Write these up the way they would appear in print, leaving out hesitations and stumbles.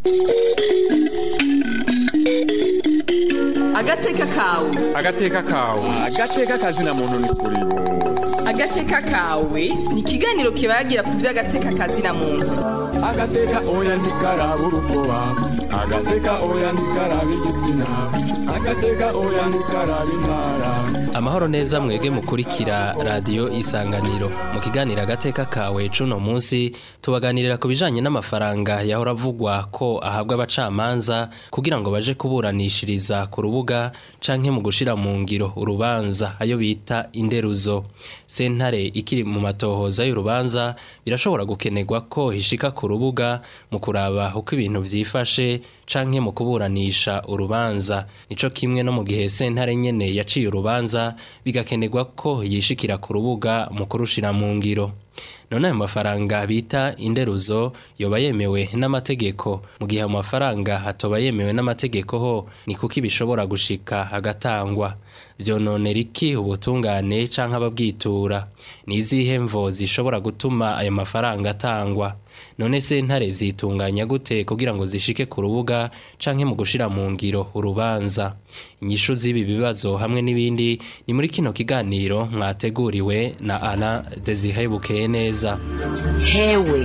Agateka kawe. Agateka kawe. Agateka kazina muntu ni kuri bose. Agateka kawe ni ikiganiro kibagira ku by'agateka kazina muntu. Agateka oya ntikaraba urukoba. Agateka oya ntikaraba igitsina. Agateka oya ntikaraba intara. Amahoro neza mwege mukurikira radio Isanganiro. Mu kiganiro agateka kawe cuno munsi tubaganirira ku bijanye n'amafaranga yahora avugwa ko ahabwa abacamanza kugira ngo baje kuburanishiriza ku rubuga canke mu gushira mu ngiro urubanza ayo bita inderuzo. Sentare ikiri mu matohoza y'urubanza birashobora gukenegwa ko hishika ku rubuga mu kuraba uko ibintu vyifashe canke mu kuburanisha urubanza. Nico kimwe no mu gihe sentare nyene yaciye urubanza bigakenegwa ko yishikira ku rubuga mu kurushira mu ngiro. None ayo mafaranga bita inderuzo yoba yemewe n'amategeko mu gihe amafaranga hatoba yemewe n'amategeko ho ni kuki bishobora gushika hagatangwa. Vyononera iki ubutungane canke ababwitura? Ni izihe mvo zishobora gutuma ayo mafaranga atangwa? None sentare zitunganya gute kugira ngo zishike ku rubuga canke mu gushira mu ngiro urubanza? Inyishu z'ibi bibazo hamwe n'ibindi ni muri kino kiganiro mwateguriwe na Ana Desire Bukeneza. Hewe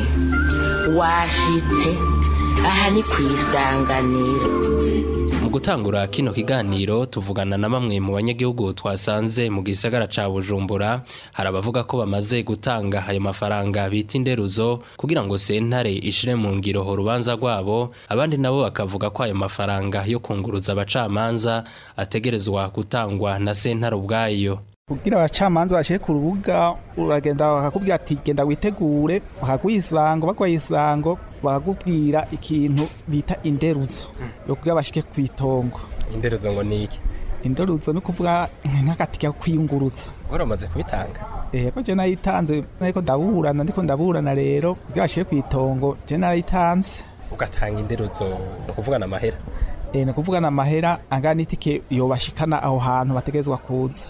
washitse aha ni kw'isanganiro. Mu gutangura kino kiganiro tuvugana na bamwe mu banyagihugu twasanze mu gisagara ca Bujumbura. Hari abavuga ko bamaze gutanga ayo mafaranga bita inderuzo kugira ngo sentare ishire mu ngiro urubanza rwabo, abandi nabo bakavuga ko ayo mafaranga yo kunguruza abacamanza ategerezwa gutangwa na sentare ubwayo. Kugira abacamanza bashike ku rubuga uragenda bakakubwira ati genda witegure, bakagwisango bakwayisango bakakubwira ikintu bita inderuzo yo kugira bashike kwitongo. Inderuzo ngo niki? Inderuzo no kuvuga nk'akatika kwiyunguruza. Waramaze kubitanga? Ko je nayitanze ariko ndaburana rero kugira bashike kwitongo je nayitanze. Ugatanga inderuzo kuvugana amahera? Ni kuvugana amahera angana itike yobashikana aho hantu bategezwa kuza.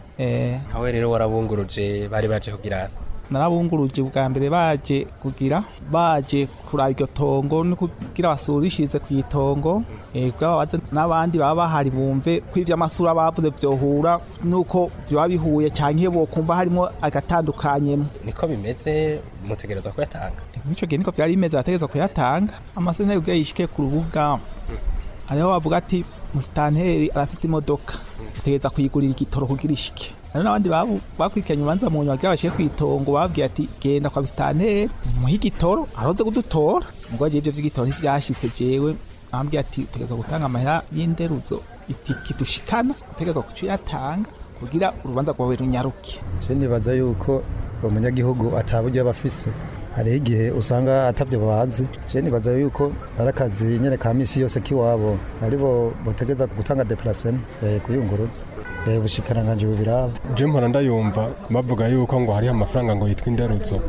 Aho rero warabunguruje bari baje kugira? Narabunguruje bwa mbere baje kuraba iryo tongo no kugira basurishize kwitongo. Kugira babaze n'abandi baba bahari bumve ko ivyo amasura bavuze vyohura nuko byo bihuye canke bo kumva harimo agatandukanye. Niko bimeze mutegerezwa kuyatanga? Nico gihe niko vyari bimeze bategezwa kuyatanga. Amasentare ubwo yishike ku rubuga hariho bavuga ati musitanteri arafise imodoka ategeza kuyigurira igitoro kugira ishike. None abandi bakwikanye ubanza mu nyuma bwabashiye kwitongo babwiye ati genda kwa musitanteri muhe igitoro aroze kudutora. Ubwo ivyo vy'igitoro ntivyashitse jewe ambwiye ati utegeza gutanga amahera y'inderuzo itiki dushikana utegeza kucuyatanga kugira urubanza rwawe runyaruke. Je nibaza yuko umunyagihugu ataburyo bafise. Hari igihe usanga atavye bazi. Je nibaza yuko arakazi nyene ka misi yose kiwabo aribo botegeza gutanga déplacement kuyunguruza. Bushikana nganje bubiraba. Je mpora ndayumva bavuga yuko ngo hari amafaranga ngo yitwa inderuzo.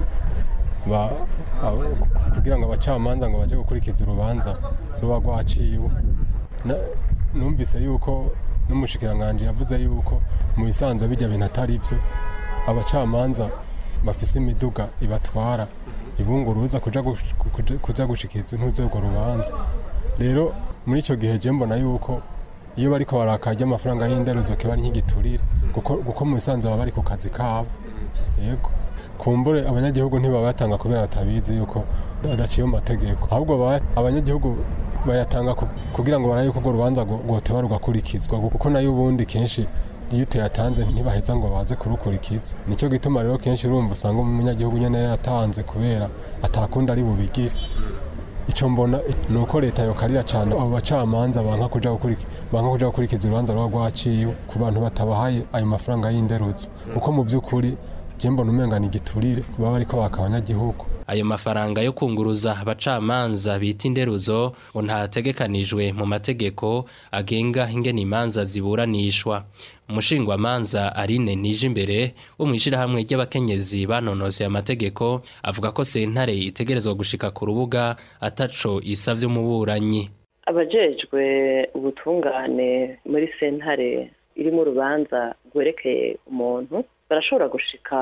Kugira ngo abacamanza ngo baje gukurikiza urubanza ruba rwaciwe. Numvise yuko n'umushikiranganje yavuze yuko mu bisanzwe bijya bintu atari ivyo. Abacamanza bafise imiduga ibatwara ibunguruza kuja gushikiza intuzo urwo rubanza. Rero muri ico gihe je mbona yuko iyo bariko barakarya amafaranga y'inderuzo kiba ari nk'igiturire kuko mu bisanzwe baba bari ku kazi kabo. Yego kumbure abanyagihugu ntibabatanga kubera batabizi yuko adaciye mu mategeko, ahubwo abanyagihugu bayatanga kugira ngo baraye yuko urwo rubanza rwoteba rugakurikizwa kuko nayo ubundi kenshi iyo uteyatanze ntibaheza ngo baze kurukurikiza. Nico gituma rero kenshi urumva usanga umunyagihugu nyene yatanze kubera atakunda ari bubigire. Ico mbona nuko leta yokarira cyane abo bacamanza banka kuja gukurikiza urubanza rwaciwe ku bantu batabahaye ayo mafaranga y'inderuzo kuko mu by'ukuri je mbona umengana igiturire baba ariko bakabanyagihugu. Ayo mafaranga yo kunguruza abacamanza bita inderuzo ngo ntategekanijwe mu mategeko agenga ingene imanza ziburanishwa. Umushingwamanza Aline Nijimbere wo mwishirahamwe ry'abakenyezi banonose amategeko avuga ko sentare itegerezwa gushika ku rubuga ataco isavye umuburanyi. Abajejwe ubutungane muri sentare iri mu rubanza gwerekeye umuntu barashobora gushika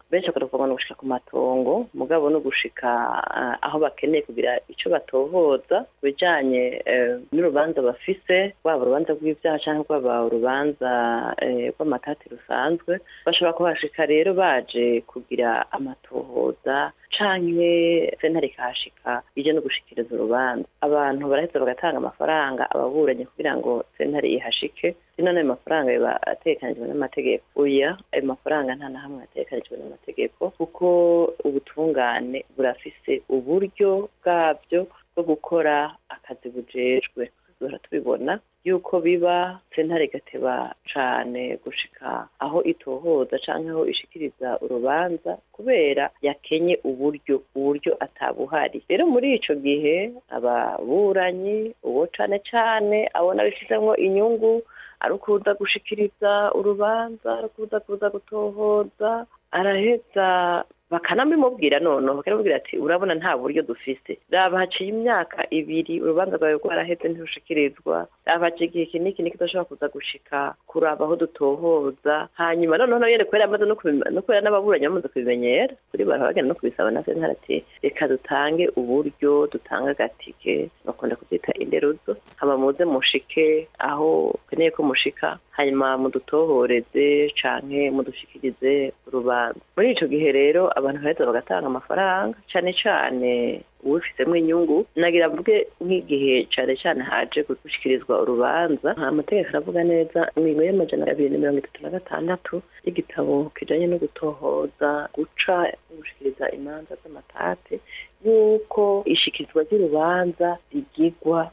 benshi bakavuga no gushika ku matongo mugabo no gushika aho bakeneye kugira ico batohoza bijanye n'urubanza bafise rwaba urubanza rw'ivyaha canke rwaba urubanza rw'amatati rusanzwe bashobora kuhashika rero baje kugira amatohoza canke sentare ikahashika ije no gushikiriza urubanza abantu baraheza bagatanga amafaranga ababuranye kugira ngo sentare ihashike none ayo mafaranga biba atekanijwe n'amategeko oya ayo mafaranga nta na hamwe atekanijwe n'amategeko kuko ubutungane burafise uburyo bwabyo bwo gukora akazi bujejwe duhora tubibona yuko biba sentare igateba cane gushika aho itohoza canke aho ishikiriza urubanza kubera yakenye uburyo atabuhari rero muri ico gihe ababuranyi uwo cane abona bifitemo inyungu ari ukuza gushikiriza urubanza ari kuza gutohoza araheza bakanamubwira bakanamubwira ati urabona nta buryo dufise raba haciye imyaka 2 urubanza rwawe rwaraheze ntirushikirizwa raba haciye igihe kiniki kidashobora kuza gushika kuraba aho dutohoza hanyuma noneho yene kwera amaze no kwera n'ababuranye bamaze kubimenyera kuri barabagenda no kubisaba na sentare ati reka dutange uburyo dutanga gatike bakunda kubyita inderuzo hama muze mushike aho keneye ko mushika hanyuma mudutohoreze canke mudushikirize urubanza muri ico gihe rero abantu baheza bagatanga amafaranga cane ubifitemo inyungu nagira mvuge nk'igihe cane haje gushikirizwa urubanza amategeko aravuga neza ingingo y'amajana 236 y'igitabo kijanye no gutohoza guca gushikiriza imanza z'amatati yuko ishikizwa ry'urubanza rigirwa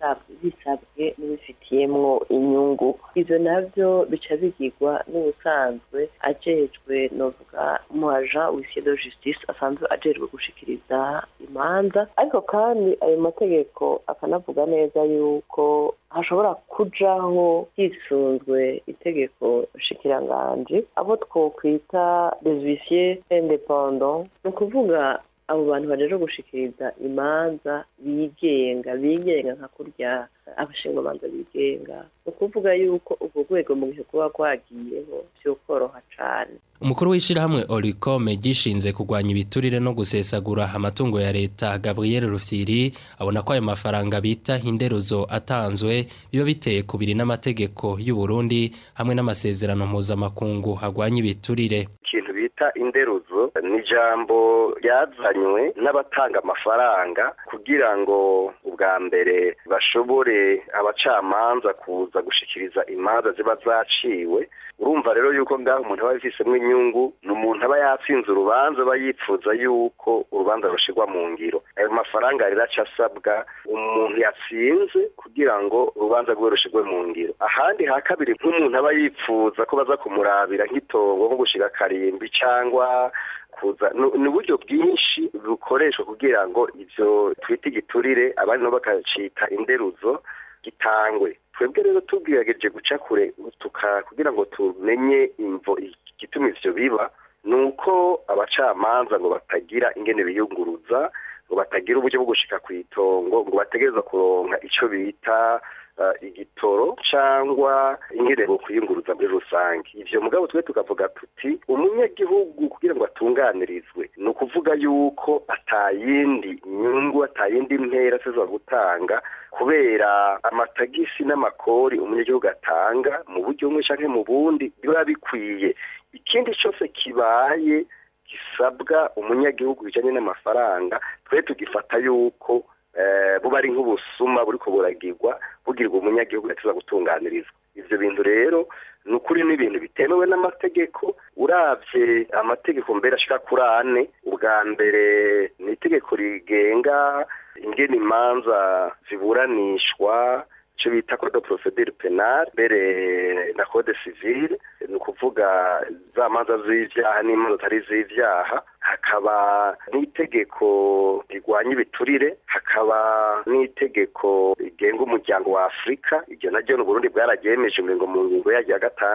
bisabwe n'ubifitiyemwo inyungu ivyo navyo bica bigirwa n'ubusanzwe ajejwe novuga mu agent w'huissier de justice asanzwe ajejwe gushikiriza imanza ariko kandi ayo mategeko akanavuga neza yuko hashobora kujaho hisunzwe itegeko shikiranganje abo twokwita des huissiers indépendants ni ukuvuga abo bantu baje gushikiriza imanza bigenga nka kurya abashingwamanza bigenga ukuvuga yuko ubwo rwego mu gihe kuba kwagiyeho byo koroha cane umukuru w'ishirahamwe Oricome gishinze kugwanya ibiturire no gusesagura amatungo ya leta Gabriel Rufyiri abona ko ayo mafaranga bita inderuzo atanzwe biba biteye kubiri n'amategeko y'u Burundi hamwe n'amasezerano mpuzamakungu agwanya ibiturire ikintu bita inderuzo ni jambo ryazanywe n'abatanga amafaranga kugira ngo ubwa mbere bashobore abacamanza kuza gushikiriza imanza ziba zaciwe urumva rero yuko ngaho umuntu aba yifisemo inyungu n'umuntu aba yatsinze urubanza aba yipfuza yuko urubanza rushigwa mu ngiro ayo mafaranga rero acasabwa umuntu yatsinze kugira ngo urubanza rwe rushigwe mu ngiro ahandi ha kabiri nk'umuntu aba yipfuza ko baza kumurabira nk'itongo nko gushika karimbi cyangwa kuza ni uburyo bwinshi bukoreshwa kugira ngo ivyo twita igiturire abandi no bakacita inderuzo gitangwe twebwe rero tubwirageje guca kure kugira ngo tumenye imvo igituma ivyo biba nuko abacamanza ngo batagira ingene biyunguruza ngo batagira uburyo bwo gushika kw'itongo ngo bategereza kuronka ico bita igitoro cyangwa ingene bo kuyunguruza muri rusange ivyo mugabo twe tukavuga tuti umunyagihugu kugira ngo atunganirizwe no kuvuga yuko atayindi nyungu atayindi mpera sezwa gutanga kubera amatagisi n'amakori umunyagihugu atanga mu buryo bumwe canke mu bundi biba bikwiye ikindi cyose kibaye gisabwa umunyagihugu bijanye n'amafaranga twe tugifata yuko buba ari nk'ubusuma buriko buragirwa bugirwa umunyagihugu yatuza gutunganirizwa ivyo bintu rero nukuri n'ibintu bitemewe n'amategeko uravye amategeko mbere ashika kuri 4 ubwa mbere ni itegeko rigenga ingene imanza ziburanishwa cyo bita code de procédure pénale mbere na code civile ni ukuvuga za manza z'ivyaha n'imanza zitari z'ivyaha hakaba n'itegeko rigwanya ibiturire hakaba n'itegeko rigenga umuryango wa Afrika iryo naryo n'Uburundi bwararyemeje mu ngingo ya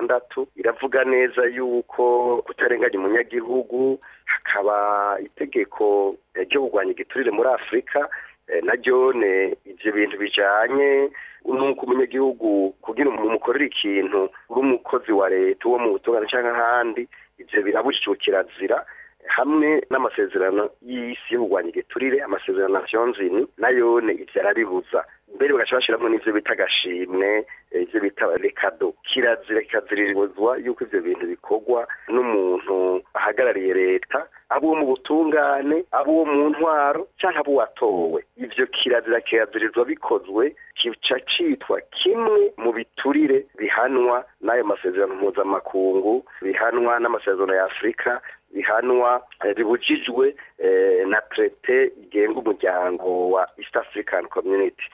6 iravuga neza yuko kutarenganya umunyagihugu hakaba itegeko ryo kugwanya igiturire muri Afrika naryo ivyo bintu bijanye nuko umunyagihugu kugira umukorera ikintu uri umukozi wa leta uwo mu butungane cyangwa ahandi ivyo birabujijwe kirazira hamwe n'amasezerano y'isi yo kurwanya igiturire amasezerano Nations Unies nayone ivyo arabibuza mbere bagaca bashiramwo n'ivyo bita agashimwe ivyo bita rekado kirazira kikaziririzwa yuko ivyo bintu bikorwa n'umuntu ahagarariye leta abo mu butungane abo mu ntwaro cyangwa abo watowe ivyo kirazirizwa bikozwe kica citwa kimwe mu biturire bihanwa n'ayo masezerano mpuzamakungu bihanwa n'amasezerano ya Afrika bihanwa bibujijwe na traité igenga umuryango wa East African Community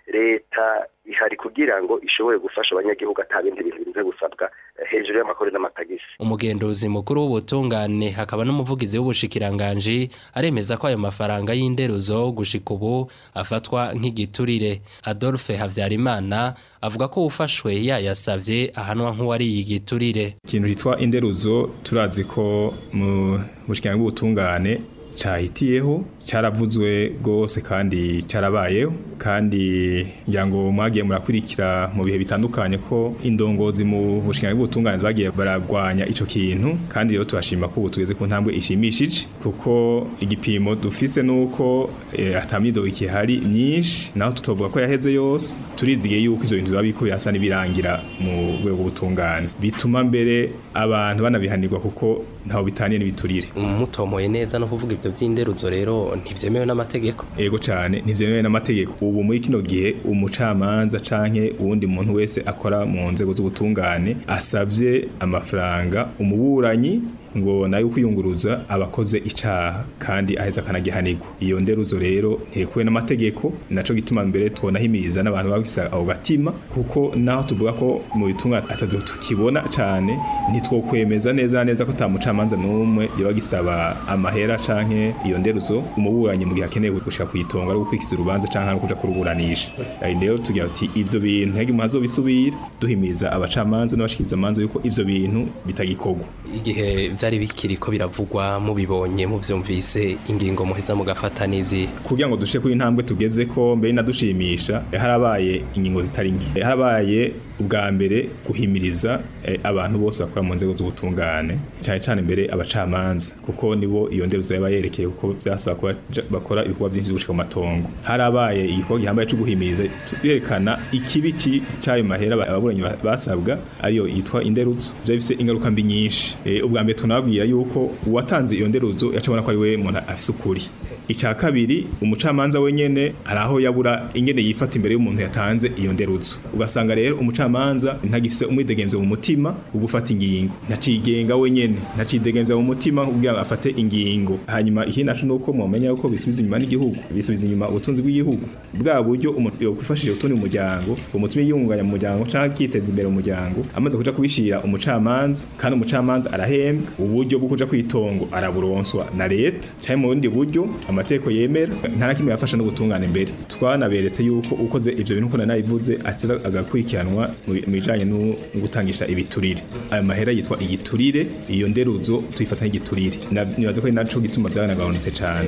leta ihari kugira ngo ishobore gufasha abanyagihugu atabindi bintu bize gusabwa hejuru y'amakuru n'amatagisi. Umugenduzi mukuru w'ubutungane hakaba n'umuvugizi w'ubushikiranganje aremeza ko ayo mafaranga y'inderuzo gushika ubu afatwa nk'igiturire. Adolphe Havyarimana avuga ko ufashwe yayasavye ahanwa nk'uwari igiturire. Ikintu hitwa inderuzo turazi ko mu bushikiranganje bw'ubutungane cyahitiyeho cyaravuzwe gose kandi cyarabayeho kandi nyango mwagiye murakurikira mu bihe bitandukanye ko indongozi mu bushikiranganje bw'ubutungane bagiye baragwanya ico kintu kandi rero turashima ko tugeze ku ntambwe ishimishije kuko igipimo dufise nuko atamyido ikihari myinshi naho tutovuga ko yaheze yose turizigiye yuko izo bintu babiko yasa nibirangira mu rwego bw'ubutungane bituma mbere abantu banabihanirwa kuko ntaho bitaniye n'ibiturire mutomoye neza no kuvuga ivyo vy'inderuzo rero ntivyemewe n'amategeko. Ego cyane ntivyemewe n'amategeko ubu muri kino gihe umucamanza canke uwundi muntu wese akora mu nzego z'ubutungane asavye amafaranga umuburanyi ngo nayo kwiyunguruza abakoze icaha kandi aheza kanagihanirwa iyo nderuzo rero ntirekuwe n'amategeko naco gituma mbere twonahimiriza n'abantu bagisa aho gatima kuko naho tuvuga ko mu bitunga atatu tukibona cyane ntitwokwemeza neza ko tamucamanza numwe yabagisaba amahera canke iyo nderuzo umuburanyi mu gihe akeneye gushika kuyitonga ari gukwikiza urubanza canke kuja kuruburanisha rero tugira ati ivyo bintu hege muhazo bisubira duhimiriza abacamanza n'abashikiriza amanza yuko ivyo bintu bitagikogwa igihe vyari bikiri ko biravugwa mubibonye muvyumvise ingingo muheza mugafata nizi kugira ngo dushe kuri ntambwe tugeze ko mbere nadushimisha harabaye ingingo zitari nke harabaye ubwa mbere guhimiriza abantu bose bakora mu nzego z'ubutungane cyane mbere abacamanza kuko nibo iyo nderuzo yabayerekeye kuko byasaba ko bakora ibikorwa byinshi gushika mu matongo harabaye igikorwa gihambaye cyo guhimiriza twerekana ikibi cyayo mahera ababuranyi basabwa ariyo yitwa inderuzo byafise ingaruka mbi nyinshi ubwa mbere tunababwira yuko uwatanze iyo nderuzo yacabona ko ari we muntu afise ukuri icya kabiri umucamanza wenyene haraho yabura ingene yifata imbere y'umuntu yatanze iyo nderuzo ugasanga rero umucamanza ntagifise umwidegenzo mu mutima ugufata ingingo nacigenga wenyene nacidegenza mu mutima kugira afate ingingo hanyuma iki naco nuko mwomenya yuko bisubiza inyuma n'igihugu bisubiza inyuma ubutunzi bw'igihugu bwa buryo umuntu yokwifashije utundi umuryango umutima yiyunganya mu muryango canke kiteza imbere mu muryango amaze kuja kubishira umucamanza kandi umucamanza arahembwa uburyo bwo kuja kwitongo araburonswa na leta cyane mu bundi buryo amateko yemera nta nakimwe yafasha no gutungana imbere twanaberetse yuko ukoze ivyo bintu kona nayivuze atira agakurikiranwa mu bijanye no gutangisha ibiturire ayo mahera yitwa igiturire iyo nderuzo tuyifatanya igiturire nibaza ko naco gituma byanagabanutse cyane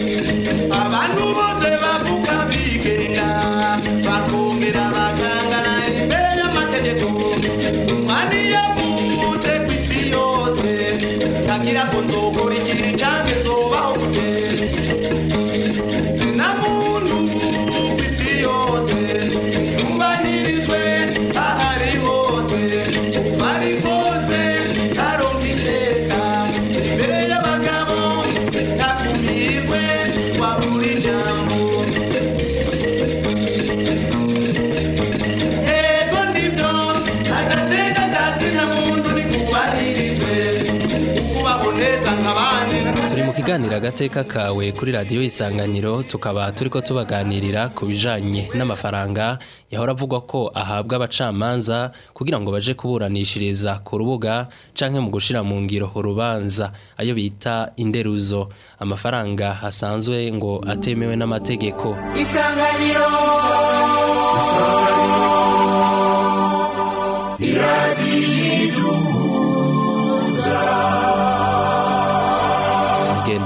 abantu bose bavuga bigenda bakongera bakangana imbere y'amategeko umwani yavuze kw'isi yose tagira ko nzokora igihe canke nzobaho gute na muntu kw'isi yose yumvanirizwe ahari hose bari hose karonka iteka imbere y'abagabo takumirwe wabura ijambo ego ndivyo agateka kazina muntu nikubahirizwe ukubaho neza nk'abandi turi mu kiganiro agateka kawe kuri radiyo Isanganiro tukaba turiko tubaganirira ku bijanye n'amafaranga yahora avugwa ko ahabwa abacamanza kugira ngo baje kuburanishiriza ku rubuga canke mu gushira mu ngiro urubanza ayo bita inderuzo amafaranga asanzwe ngo atemewe n'amategeko. Isanganiro umugenduzi mukuru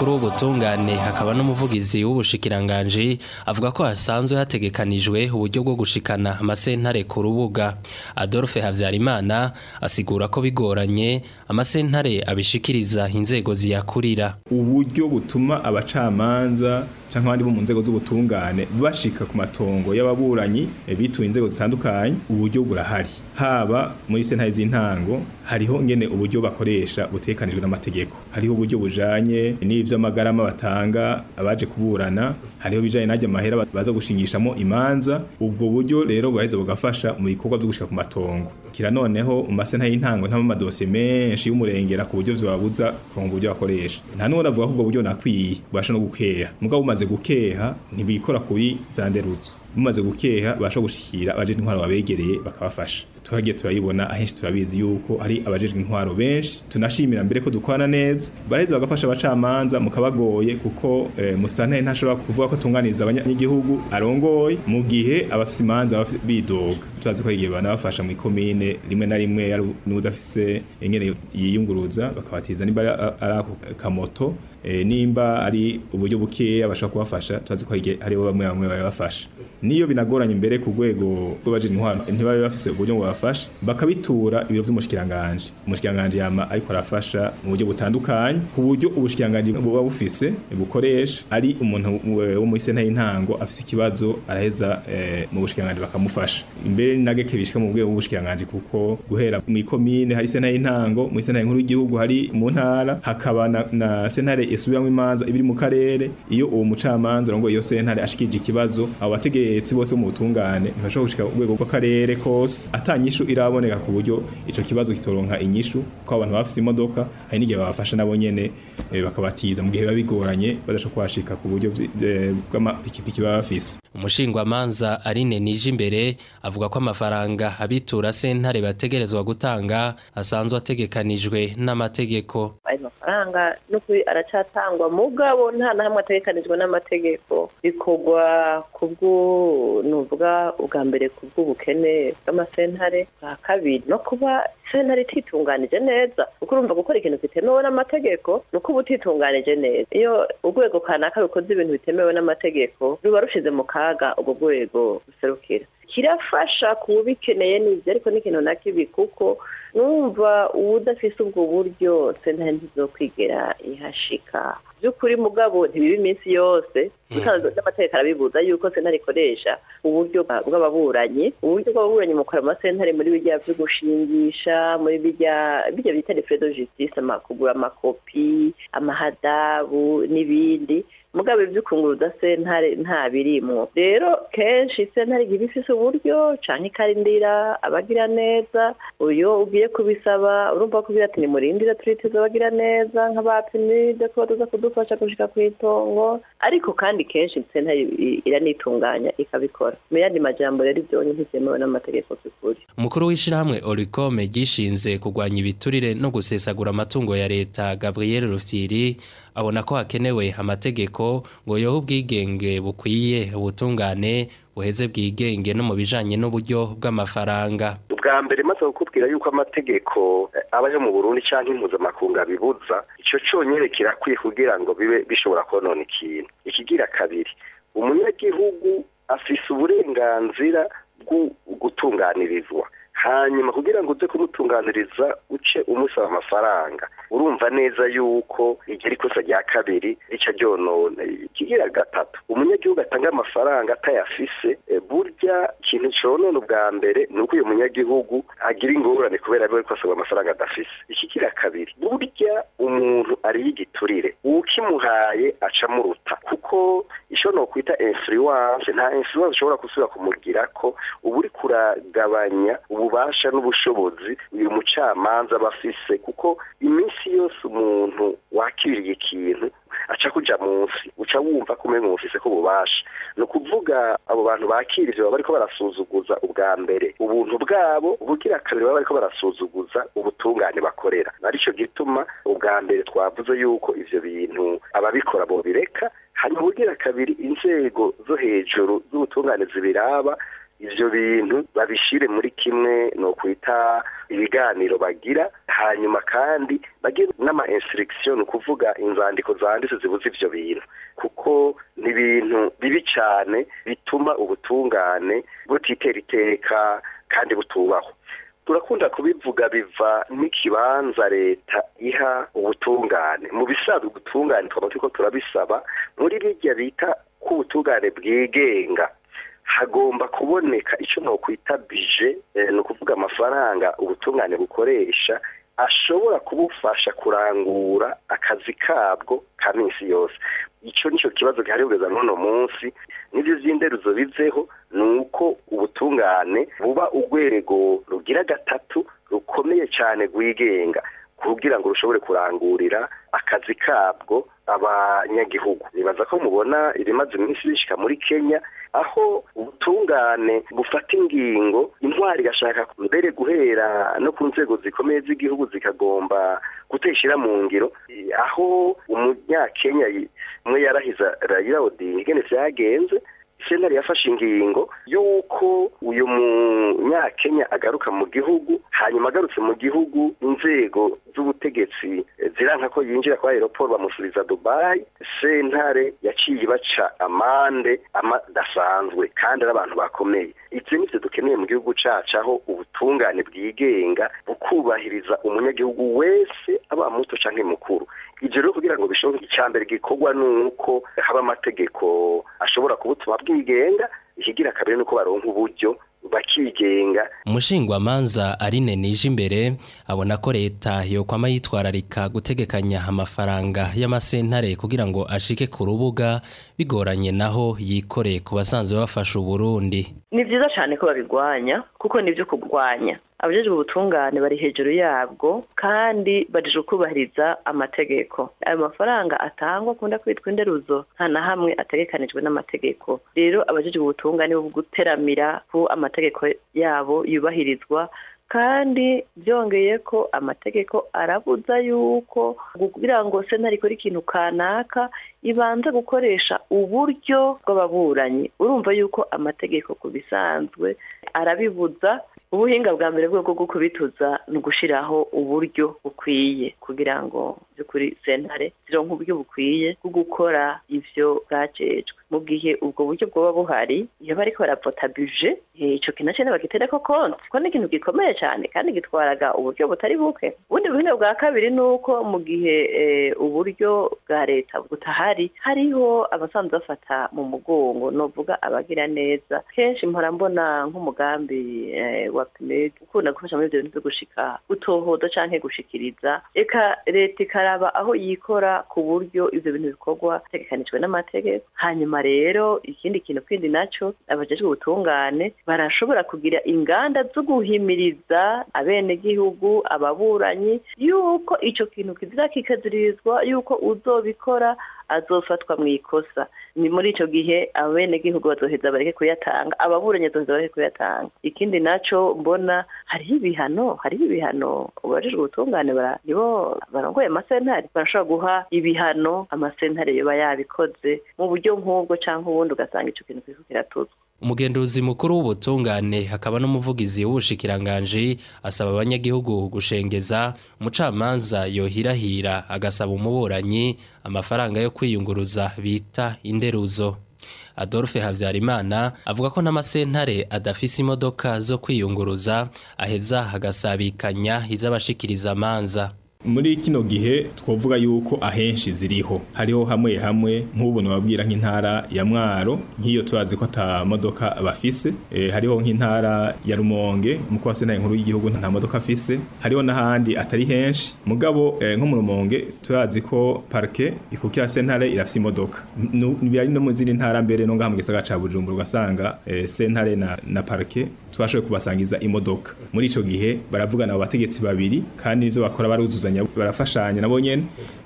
mukuru w'ubutungane hakaba n'umuvugizi w'ubushikiranganje avuga ko hasanzwe hategekanijwe uburyo bwo gushikana amasentare ku rubuga. Adolphe Havyarimana asigura ko bigoranye amasentare abishikiriza inzego ziyakurira. Uburyo butuma abacamanza canke abandi bo mu nzego z'ubutungane bashika ku matongo y'ababuranyi bituye inzego zitandukanye, uburyo burahari. Haba muri sentare z'intango hariho ngene uburyo bakoresha butekanijwe n'amategeko. Hariho uburyo bujanye n'ivyo amagarama batanga abaje kuburana, hariho bijanye n'ajya mahera baza gushingishamo imanza. Ubwo buryo rero bwaheze bugafasha mu bikorwa byo gushika ku matongo. Kira noneho mu masentare y'intango nta amadosiye menshi y'umurengera ku buryo byababuza ku buryo bakoresha. Nta n'uwo navuga ko ubwo buryo nakwiye basha no gukeha. Mugabo umaze gukeha ntibikora kuri zanderuzo. Mumaze gukeha basha gushikira abajeje intwaro babegereye bakabafasha. Turagiye turayibona ahenshi turabizi yuko hari abajeje intwaro benshi, tunashimira mbere ko dukwana neza bareze bagafasha abacamanza mukabagoye kuko musitanteri ntashobora kuvuga ko tunganiza abanyagihugu arongoye mu gihe abafise imanza bidoga. Turazi ko igihe banabafasha mu komine rimwe na rimwe n'udafise engene yiyunguruza bakabatiza niba ari ako kamoto nimba ari uburyo bukeya bashaka kubafasha. Turazi ko hari bamwe babafasha. Niyo binagoranye imbere ku rwego rw'abajeje intwaro ntibabe bafise uburyo ngo bafasha bakabitura ibiro vy'umushikiranganje. Umushikiranganje yama ariko arafasha mu buryo butandukanye ku buryo ubushikiranganje buba bufise bukoresha. Ari umuntu wo muri sentare y'intango afise ikibazo araheza mu bushikiranganje bakamufasha. Imbere nageke bishika mu rwego rw'ubushikiranganje kuko guhera mu komine hari sentare y'intango, mu sentare nkuru y'igihugu hari mu ntara, hakaba na sentare isubiramwe imanza ibiri mu karere. Iyo uwo mucamanza rongo iyo sentare ashikije ikibazo abo bategetsi bose mu butungane ntibashobora gushika urwego rw'akarere kose atanyishu iraboneka ku buryo ico kibazo kitoronka inyishu ko abantu bafise imodoka hari n'igihe babafasha nabo nyene bakabatiza mu gihe babigoranye badasho kwashika ku buryo bw'amapikipiki babafise. Umushingwamanza Aline Nijimbere avuga ko amafaranga abitura sentare bategerezwa gutanga asanzwe ategekanijwe n'amategeko. Ayo mafaranga n'ukuri aracatangwa mugabo nta na hamwe ategekanijwe n'amategeko. Bikorwa kubwo nuvuga ubwa mbere kubw'ubukene bw'amasentare, bwa kabiri no kuba sentare ititunganije neza. Kuko urumva gukora ikintu kitemewe n'amategeko nuko ubutitunganije neza. Iyo urwego kanaka rukoze ibintu bitemewe n'amategeko ruba rushize mu kaga ubwo rwego ruserukira. Kirafasha kubikeneye n'ivyo ariko n'ikintu nakibi kuko numva udafise ubwo buryo sentare ntizokwigera ihashika. Byukuri mugabo ntibiba iminsi yose utanze n'amategeko arabibuza yuko sentare ikoresha uburyo bw'ababuranyi. Uburyo bw'ababuranyi mukora amasentare muri bijya byo gushingisha, muri bijya bita les frais de justice, kugura amakopi, amahadabu n'ibindi. Mugabe ivy'ukunguruza sentare nta birimwo. Rero kenshi sentare igiye ifise uburyo canke ikarindira abagira neza. Uyo ugiye kubisaba urumva ko birati ni murindira turitiza abagira neza nk'abapimide ko baza kudufasha gushika kw'itongo. Ariko kandi kenshi sentare iranitunganya ikabikora. Mu yandi majambo rero ivyonye ntivyemewe n'amategeko by'ukuri. Umukuru w'ishirahamwe Oricome gishinze kugwanya ibiturire no gusesagura amatungo ya leta Gabriel Rufyiri abona ko hakenewe amategeko ngo yoho ubwigenge bukwiye ubutungane buheze bwigenge no mu bijanye n'uburyo bw'amafaranga. Ubwa mbere maze kukubwira yuko amategeko abaje mu Burundi canke impuzamakungu bibuza ico conyene kirakwiye kugira ngo bibe bishobora konona ikintu. Ikigira kabiri, umunyagihugu afise uburenganzira bwo gutunganirizwa. Hanyuma kugira ngo uze kumutunganiriza uce umusaba amafaranga urumva neza yuko igiri kosa rya kabiri rica ryonona. Ikigira gatatu, umunyagihugu atanga amafaranga atayafise burya ikintu conona ubwa mbere nuko uyu munyagihugu agira ingorane kubera ko asaba amafaranga adafise. Ikigira kabiri, burya umuntu ari yigiturire ukimuhaye aca muruta kuko isho no kwita influence, nta influence ushobora kusubira kumugira ko uburi kuragabanya ububasha n'ubushobozi uyu mucamanza bafise kuko iminsi yose umuntu wakiriye ikintu aca kuja munsi uca wumva kumenga umufise ko bubasha. No kuvuga abo bantu bakira ivyo bariko barasuzuguza ubwa mbere ubuntu bwabo, ubugira kabiri bariko barasuzuguza ubutungane bakorera. Arico gituma ubwa mbere twavuze yuko ivyo bintu ababikora bo bireka. Hanyuma ubugira kabiri inzego zo hejuru z'ubutungane zibiraba ivyo bintu babishire muri kimwe no kwita ibiganiro bagira, hanyuma kandi bagire n'ama instruction kuvuga inzandiko zanditse zibuze ivyo bintu, kuko ni ibintu bibi cyane bituma ubutungane butitera iteka kandi butubaho. Turakunda kubivuga biva n'ikibanza leta iha ubutungane. Mu bisanzwe ubutungane twaba turiko turabisaba muri birya bita ko ubutungane bwigenga, hagomba kuboneka icyo nokwita budget, no kuvuga amafaranga ubutungane bukoresha ashobora kubufasha kurangura akazi kabwo ka minsi yose. Ico nico kibazo gihari kugeza n'uno munsi, n'ivyo vy'inderuzo bizeho nuko ubutungane buba urwego rugira gatatu rukomeye cyane rwigenga kugira ngo rushobore kurangurira akazi kabwo abanyagihugu. Nibaza ko mubona ibimaze iminsi bishika muri Kenya, aho ubutungane bufata ingingo intwari gashaka mbere guhera no ku nzego zikomeye z'igihugu zikagomba guteshira mu ngiro, aho umunyakenya mwe yarahiza Raila Odinga ingene vyagenze. Sentare yafashe ingingo yuko uyu munyakenya agaruka mu gihugu, hanyuma agarutse mu gihugu inzego z'ubutegetsi ziranka ko yinjira kwa aeroport bamusubiza Dubai. Sentare yaciye baca amande dasanzwe kandi n'abantu bakomeye. Ivyo nivyo dukeneye mu gihugu cacu, aho ubutungane bwigenga bukubahiriza umunyagihugu wese aba muto canke mukuru. Ivyo rero kugira ngo bishoboke, icyambere gikorwa nuko haba amategeko ashobora kubutuma bwigenga, ikigira kabiri nuko baronka uburyo bakigenga. Umushingwamanza Aline Nijimbere abona ko leta yokwama yitwararika gutegekanya amafaranga y'amasentare kugira ngo ashike ku rubuga bigoranye, naho yikore ku basanzwe bafasha Uburundi. Ni vyiza cyane ko babigwanya, kuko nivyo kugwanya. Abajejwe ubutungane bari hejuru yabwo kandi baje kubahiriza amategeko. Ayo mafaranga atangwa kunda kwitwa inderuzo nta na hamwe ategekanijwe n'amategeko. Rero abajejwe ubutungane bo guteramira ku amategeko yabo yubahirizwa, kandi byongeye ko amategeko arabuza yuko kugira ngo sentare ikora ikintu kanaka ibanza gukoresha uburyo bw'ababuranyi. Urumva yuko amategeko kubisanzwe arabibuza. Ubuhinga bwa mbere bwo kubituza no gushiraho uburyo bukwiye kugira ngo byukuri sentare zironka uburyo bukwiye bwo gukora ivyo bwacejwe. Mu gihe ubwo buryo bwoba buhari, iyo bariko baravota budget, ico kinacene bagitereko konti, ko ni ikintu gikomeye cyane kandi gitwaraga uburyo butari buke. Ubundi buhinga bwa kabiri nuko mu gihe uburyo bwa leta butahari, hariho abasanzwe bafata mu mugongo, novuga abagira neza. Kenshi mpora mbona nk'umugambi wa PNUD ukunda gufasha muri ibyo bintu byo gushika utohoza canke gushikiriza, eka leta ikaraba aho yikora ku buryo ivyo bintu bikorwa tegekanijwe n'amategeko. Hanyuma rero ikindi kintu kindi naco, abajejwe ubutungane barashobora kugira inganda zo guhimiriza abene gihugu, ababuranyi, yuko ico kintu kizira kikazirizwa, yuko uzobikora azofatwa mu ikosa. Ni muri ico gihe abene gihugu bazoheza bareke kuyatanga, ababuranyi bazoheza bareke kuyatanga. Ikindi naco mbona hariho ibihano ubajejwe ubutungane nibo barongoye amasentare, barashobora guha ibihano amasentare yoba yabikoze mu buryo nk'ubwo canke ubundi, ugasanga ico kintu kiriko kiratuzwa. Umugenduzi mukuru w'ubutungane hakaba n'umuvugizi w'ubushikiranganje asaba abanyagihugu gushengeza umucamanza yohirahira, agasaba umuburanyi amafaranga yo kwiyunguruza bita inderuzo. Adolphe Havyarimana avuga ko n'amasentare adafise imodoka zo kwiyunguruza aheza agasabikanya izabashikiriza amanza. Muri kino gihe twovuga yuko ahenshi ziriho, hariho hamwe nk'ubu nababwira nk'intara ya Mwaro, nk'iyo turazi ko ata modoka bafise, hariho nk'intara ya Rumonge muko wasentare nkuru y'igihugu nta modoka afise, hariho n'ahandi atari henshi. Mugabo nko mu Rumonge turazi ko parke ikukira sentare irafise imodoka. Nibiri no mu zindi ntara mbere no ngaha mu gisagara ca Bujumbura ugasanga sentare na parke twashoboye kubasangiza imodoka. Muri ico gihe baravugana abo bategetsi babiri, kandi ivyo bakora baruzuzanya barafashanya nabo nyene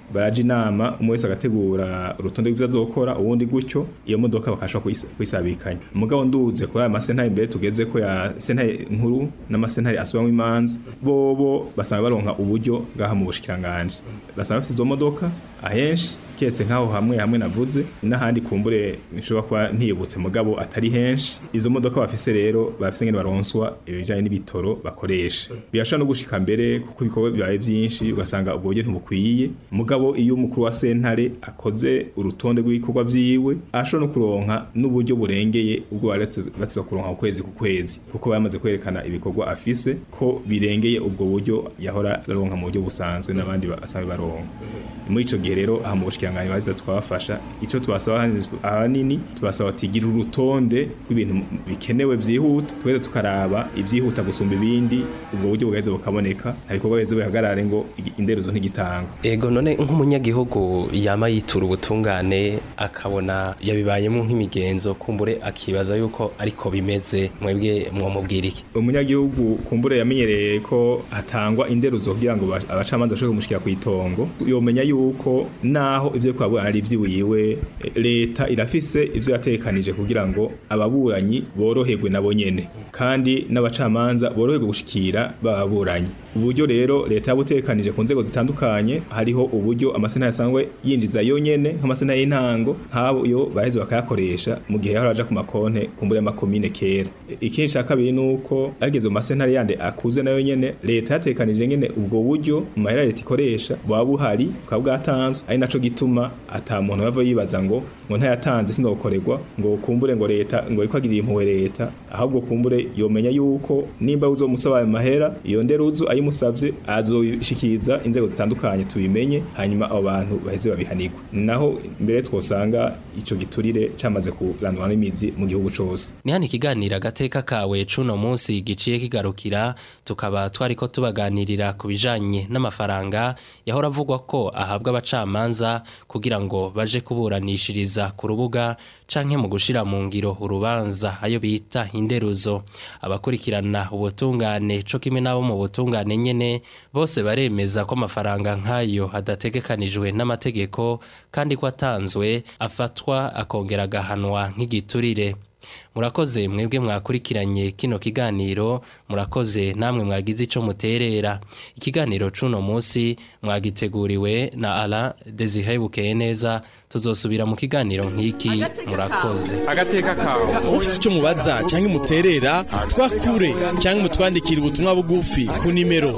baraje inama umwe wese agategura urutonde rw'ivyo azokora uwundi gutyo iyo modoka bakashwa kwisabikanya mugabo nduze kuri aya masentare imbere tugeze ko ya sentare nkuru n'amasentare asubamwe imanza bobo basanga baronka uburyo bwaha mu bushikiranganje basanga bafite izo modoka ahenshi ketse nkaho hamwe navuze n'ahandi kumbure bishobora kuba ntiyibutse mugabo atari henshi izo modoka bafise rero bafise ngene baronswa ibijanye n'ibitoro bakoresha biyasha no gushika mbere kuko ibikorwa bibaye byinshi ugasanga ubwoje ntubukwiye mugabo iyo umukuru wa sentare akoze urutonde rw'ibikorwa vyiwe ashobora no kuronka n'uburyo burengeye ubwo batse kuronka ukwezi ku kwezi kuko bamaze kwerekana ibikorwa afise ko birengeye ubwo buryo yahora aronka mu buryo busanzwe n'abandi basabe baronka muri ico gihe rero aha mu bushikiranganje baza twafasha ico twasaba ahanini tubasaba tigira urutonde rw'ibintu bikenewe vyihuta tweze tukaraba ivyihuta gusumba ibindi ubwo buryo bugeze bukaboneka ariko bweze bihagarare ngo inderuzo ntigitanga ego none nk'umunyagihugu yama yitura ubutungane akabona yabibayemo nk'imigenzo kumbure akibaza yuko ariko bimeze mwebwe mwomubwira iki umunyagihugu kumbure yamenyereye ko hatangwa inderuzo kugira ngo abacamanza bashobore kumushikira ku itongo yomenya yuko naho ivyo kwabura ari ivyiwiwe leta irafise ivyo yatekanije kugira ngo ababuranyi boroherwe nabo nyene kandi n'abacamanza boroherwe gushikira bababuranyi uburyo rero leta yabutekanije ku nzego zitandukanye hariho uburyo amasentare asanzwe yinjiza yonyene nk'amasentare y'intango habo yo baheze bakayakoresha mu gihe yahora aja ku makonte kumbure amakomine kera ikindi ca kabiri nuko ageze mu masentare yande akuze nayo nyene leta yatekanije nyene ubwo buryo mu mahera leta ikoresha bwa buhari bwatanzwe ari naco gituma ata muntu bava yibaza ngo ntayatanze sindokorerwa ngo kumbure ngo leta ngo ikwagirira impuhwe leta ahubwo kumbure yomenya yuko nimba uzomusaba ayo mahera iyo nderuzo ayimusavye azobishikiza inzego zitandukanye tubimenye hanyuma abo bantu baheze babihanirwa naho mbere twosanga ico giturire camaze kurandwa n'imizi mu gihugu cose ni hano ikiganiro agateka kawe cuno munsi giciye kigarukira tukaba twariko tubaganirira ku bijanye n'amafaranga yahora avugwa ko ahabwa abacamanza kugira ngo baje kuburanishiriza ku rubuga canke mu gushira mu ngiro urubanza ayo bita inderuzo abakurikirana ubutungane co kimwe nabo mu butungane nyene bose baremeza ko amafaranga nkayo adategekanijwe n'amategeko kandi ko atanzwe afatwa akongera agahanwa nk'igiturire murakoze mwebwe mwakurikiranye kino kiganiro murakoze namwe mwagize ico muterera ikiganiro cuno munsi mwagiteguriwe na Alain Desire Bukeye neza tuzosubira mu kiganiro nk'iki murakoze agateka kawe ufite ico mubaza cyangwa muterera twakure cyangwa mutwandikira ubutumwa bugufi ku nimero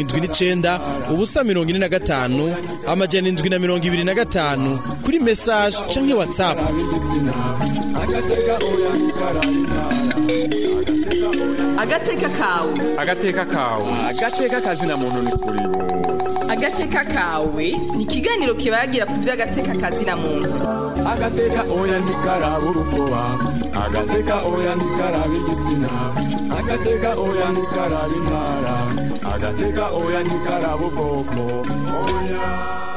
79 ubusa 45 amajana 725 kuri message cyangwa WhatsApp agateka kawe agateka kawe agateka kazina muntu ni kuri bose agateka kawe ni ikiganiro kibagira ku by'agateka kazina muntu agateka oya ntikaraba urukoba agateka oya ntikaraba igitsina agateka oya ntikaraba intara agateka oya ntikaraba ubwoko oya